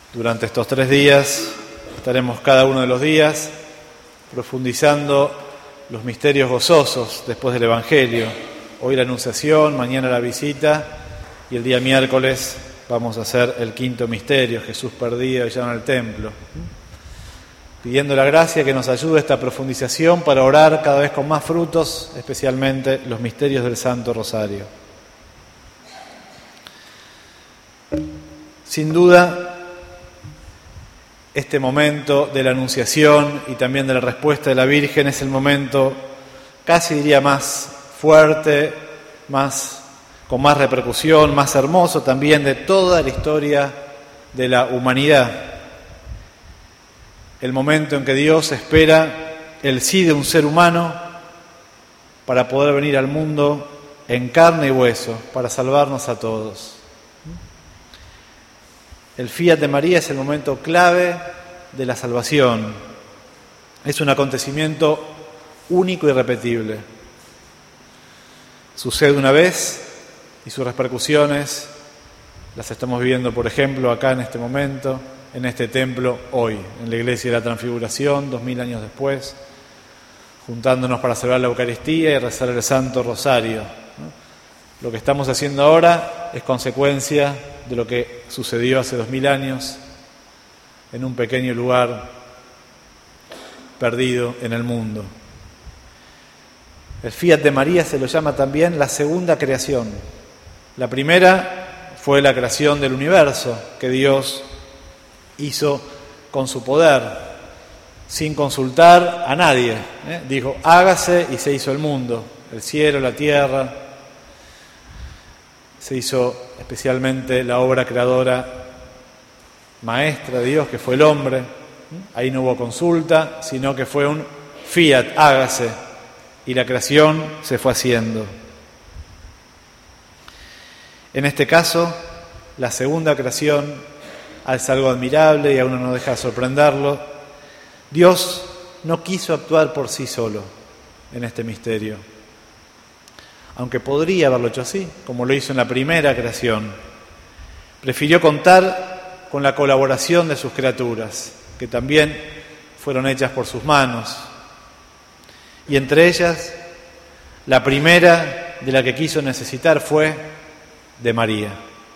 Durante estos 3 días estaremos cada uno de los días profundizando los misterios gozosos después del Evangelio. Hoy la Anunciación, mañana la visita y el día miércoles vamos a hacer el 5.º misterio, Jesús perdido y ya en el templo. Pidiendo la gracia que nos ayude esta profundización para orar cada vez con más frutos, especialmente los misterios del Santo Rosario. Sin duda, este momento de la Anunciación y también de la respuesta de la Virgen es el momento, casi diría, más fuerte, con más repercusión, más hermoso también de toda la historia de la humanidad. El momento en que Dios espera el sí de un ser humano para poder venir al mundo en carne y hueso, para salvarnos a todos. El Fiat de María es el momento clave de la salvación. Es un acontecimiento único y irrepetible. Sucede una vez y sus repercusiones las estamos viviendo, por ejemplo, acá en este momento, en este templo hoy, en la Iglesia de la Transfiguración, 2000 años después, juntándonos para celebrar la Eucaristía y rezar el Santo Rosario. Lo que estamos haciendo ahora es consecuencia de lo que sucedió hace 2000 años en un pequeño lugar perdido en el mundo. El Fiat de María se lo llama también la segunda creación. La primera fue la creación del universo que Dios hizo con su poder, sin consultar a nadie. Dijo, hágase, y se hizo el mundo, el cielo, la tierra. Se hizo especialmente la obra creadora maestra de Dios, que fue el hombre. Ahí no hubo consulta, sino que fue un fiat, hágase, y la creación se fue haciendo. En este caso, la segunda creación es algo admirable y a uno no deja de sorprenderlo. Dios no quiso actuar por sí solo en este misterio, aunque podría haberlo hecho así, como lo hizo en la primera creación. Prefirió contar con la colaboración de sus criaturas, que también fueron hechas por sus manos. Y entre ellas, la primera de la que quiso necesitar fue de María.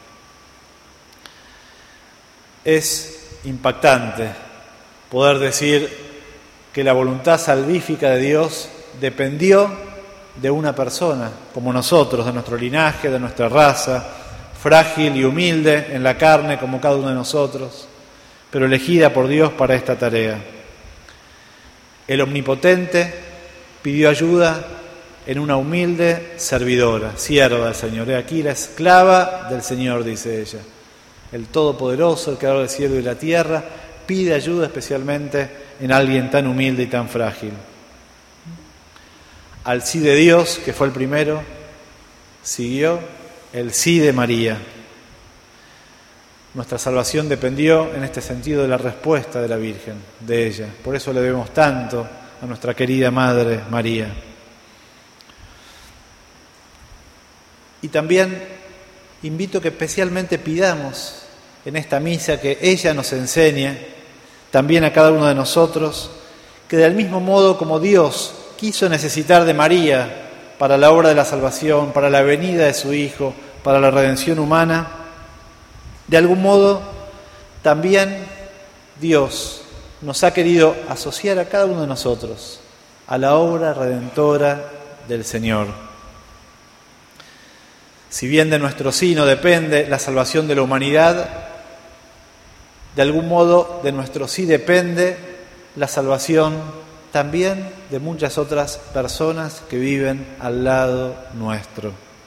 Es impactante poder decir que la voluntad salvífica de Dios dependió de una persona, como nosotros, de nuestro linaje, de nuestra raza, frágil y humilde en la carne como cada uno de nosotros, pero elegida por Dios para esta tarea. El Omnipotente pidió ayuda en una humilde servidora, sierva del Señor. He aquí la esclava del Señor, dice ella. El Todopoderoso, el Creador del cielo y la tierra, pide ayuda especialmente en alguien tan humilde y tan frágil. Al sí de Dios, que fue el primero, siguió el sí de María. Nuestra salvación dependió en este sentido de la respuesta de la Virgen, de ella. Por eso le debemos tanto a nuestra querida Madre María. Y también invito que especialmente pidamos en esta misa que ella nos enseñe, también a cada uno de nosotros, que del mismo modo como Dios quiso necesitar de María para la obra de la salvación, para la venida de su Hijo, para la redención humana, de algún modo también Dios nos ha querido asociar a cada uno de nosotros a la obra redentora del Señor. Si bien de nuestro sí no depende la salvación de la humanidad, de algún modo de nuestro sí depende la salvación también de muchas otras personas que viven al lado nuestro.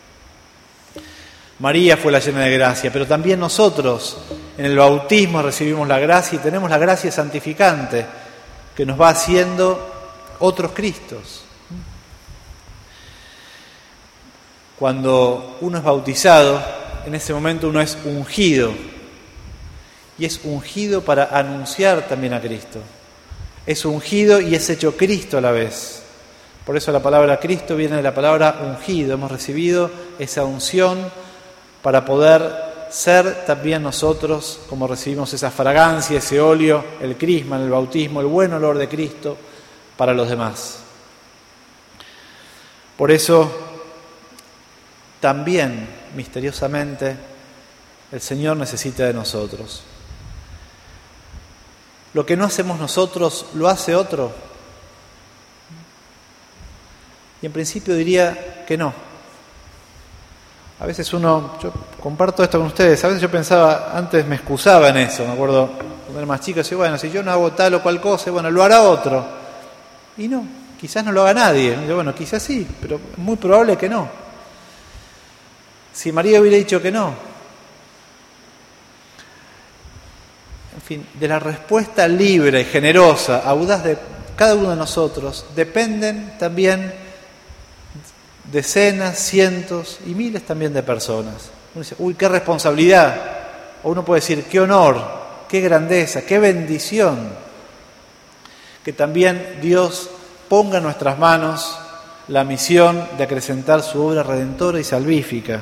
María fue la llena de gracia, pero también nosotros en el bautismo recibimos la gracia y tenemos la gracia santificante que nos va haciendo otros Cristos. Cuando uno es bautizado, en ese momento uno es ungido, y es ungido para anunciar también a Cristo. Es ungido y es hecho Cristo a la vez. Por eso la palabra Cristo viene de la palabra ungido. Hemos recibido esa unción para poder ser también nosotros, como recibimos esa fragancia, ese óleo, el crisma en el bautismo, el buen olor de Cristo para los demás. Por eso, también, misteriosamente, el Señor necesita de nosotros. Lo que no hacemos nosotros, ¿lo hace otro? Y en principio diría que no. A veces yo comparto esto con ustedes, a veces yo pensaba, antes me excusaba en eso, me acuerdo cuando era más chico, decía, bueno, si yo no hago tal o cual cosa, bueno, lo hará otro. Y no, quizás no lo haga nadie. Y yo, bueno, quizás sí, pero es muy probable que no. Si María hubiera dicho que no. En fin, de la respuesta libre, generosa, audaz de cada uno de nosotros, dependen también decenas, cientos y miles también de personas. Uno dice, uy, qué responsabilidad. O uno puede decir, qué honor, qué grandeza, qué bendición. Que también Dios ponga en nuestras manos la misión de acrecentar su obra redentora y salvífica.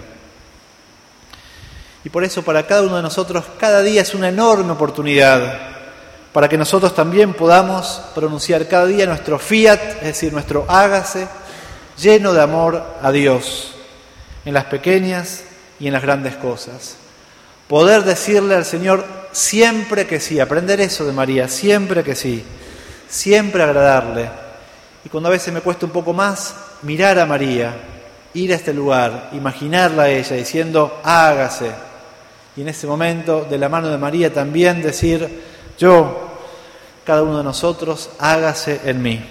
Y por eso para cada uno de nosotros cada día es una enorme oportunidad para que nosotros también podamos pronunciar cada día nuestro fiat, es decir, nuestro hágase, lleno de amor a Dios, en las pequeñas y en las grandes cosas. Poder decirle al Señor siempre que sí, aprender eso de María, siempre que sí, siempre agradarle. Y cuando a veces me cuesta un poco más, mirar a María, ir a este lugar, imaginarla a ella diciendo, hágase. Y en ese momento, de la mano de María también decir, yo, cada uno de nosotros, hágase en mí.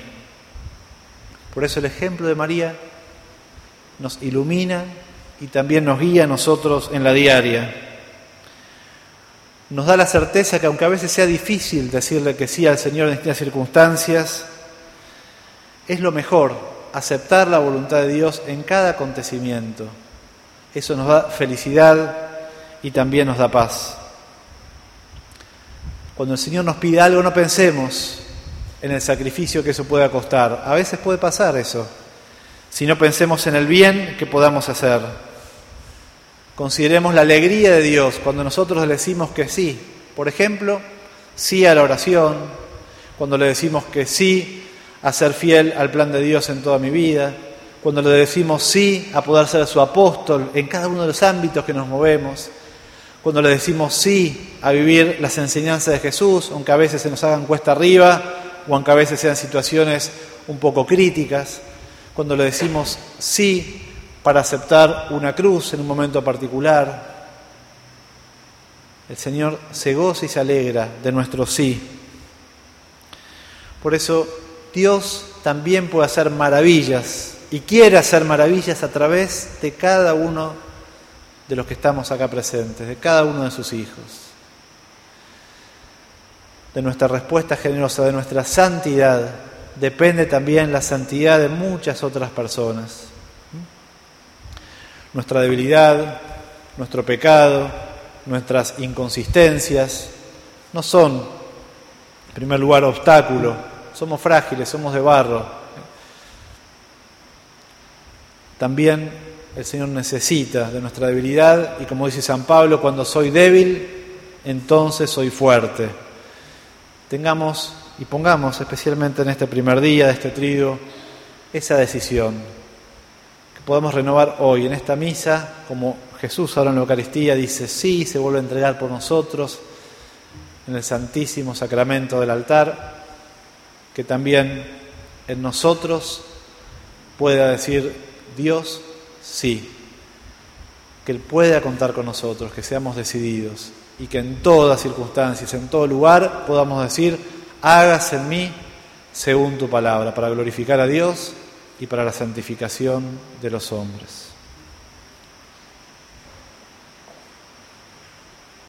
Por eso el ejemplo de María nos ilumina y también nos guía a nosotros en la diaria. Nos da la certeza que aunque a veces sea difícil decirle que sí al Señor en distintas circunstancias, es lo mejor, aceptar la voluntad de Dios en cada acontecimiento. Eso nos da felicidad y también nos da paz. Cuando el Señor nos pide algo, no pensemos en el sacrificio que eso pueda costar. A veces puede pasar eso. Si no, pensemos en el bien que podamos hacer. Consideremos la alegría de Dios cuando nosotros le decimos que sí. Por ejemplo, sí a la oración, cuando le decimos que sí a ser fiel al plan de Dios en toda mi vida, cuando le decimos sí a poder ser su apóstol en cada uno de los ámbitos que nos movemos, cuando le decimos sí a vivir las enseñanzas de Jesús, aunque a veces se nos hagan cuesta arriba o aunque a veces sean situaciones un poco críticas, cuando le decimos sí para aceptar una cruz en un momento particular, el Señor se goza y se alegra de nuestro sí. Por eso Dios también puede hacer maravillas y quiere hacer maravillas a través de cada uno de los que estamos acá presentes, de cada uno de sus hijos. De nuestra respuesta generosa, de nuestra santidad, depende también la santidad de muchas otras personas. Nuestra debilidad, nuestro pecado, nuestras inconsistencias no son, en primer lugar, obstáculo. Somos frágiles, somos de barro. También el Señor necesita de nuestra debilidad y, como dice San Pablo, cuando soy débil, entonces soy fuerte. Tengamos y pongamos, especialmente en este primer día de este triduo, esa decisión, que podamos renovar hoy en esta misa, como Jesús ahora en la Eucaristía dice, sí, se vuelve a entregar por nosotros en el Santísimo Sacramento del altar, que también en nosotros pueda decir Dios, sí, que Él pueda contar con nosotros, que seamos decididos y que en todas circunstancias, en todo lugar, podamos decir, hágase en mí según tu palabra, para glorificar a Dios y para la santificación de los hombres.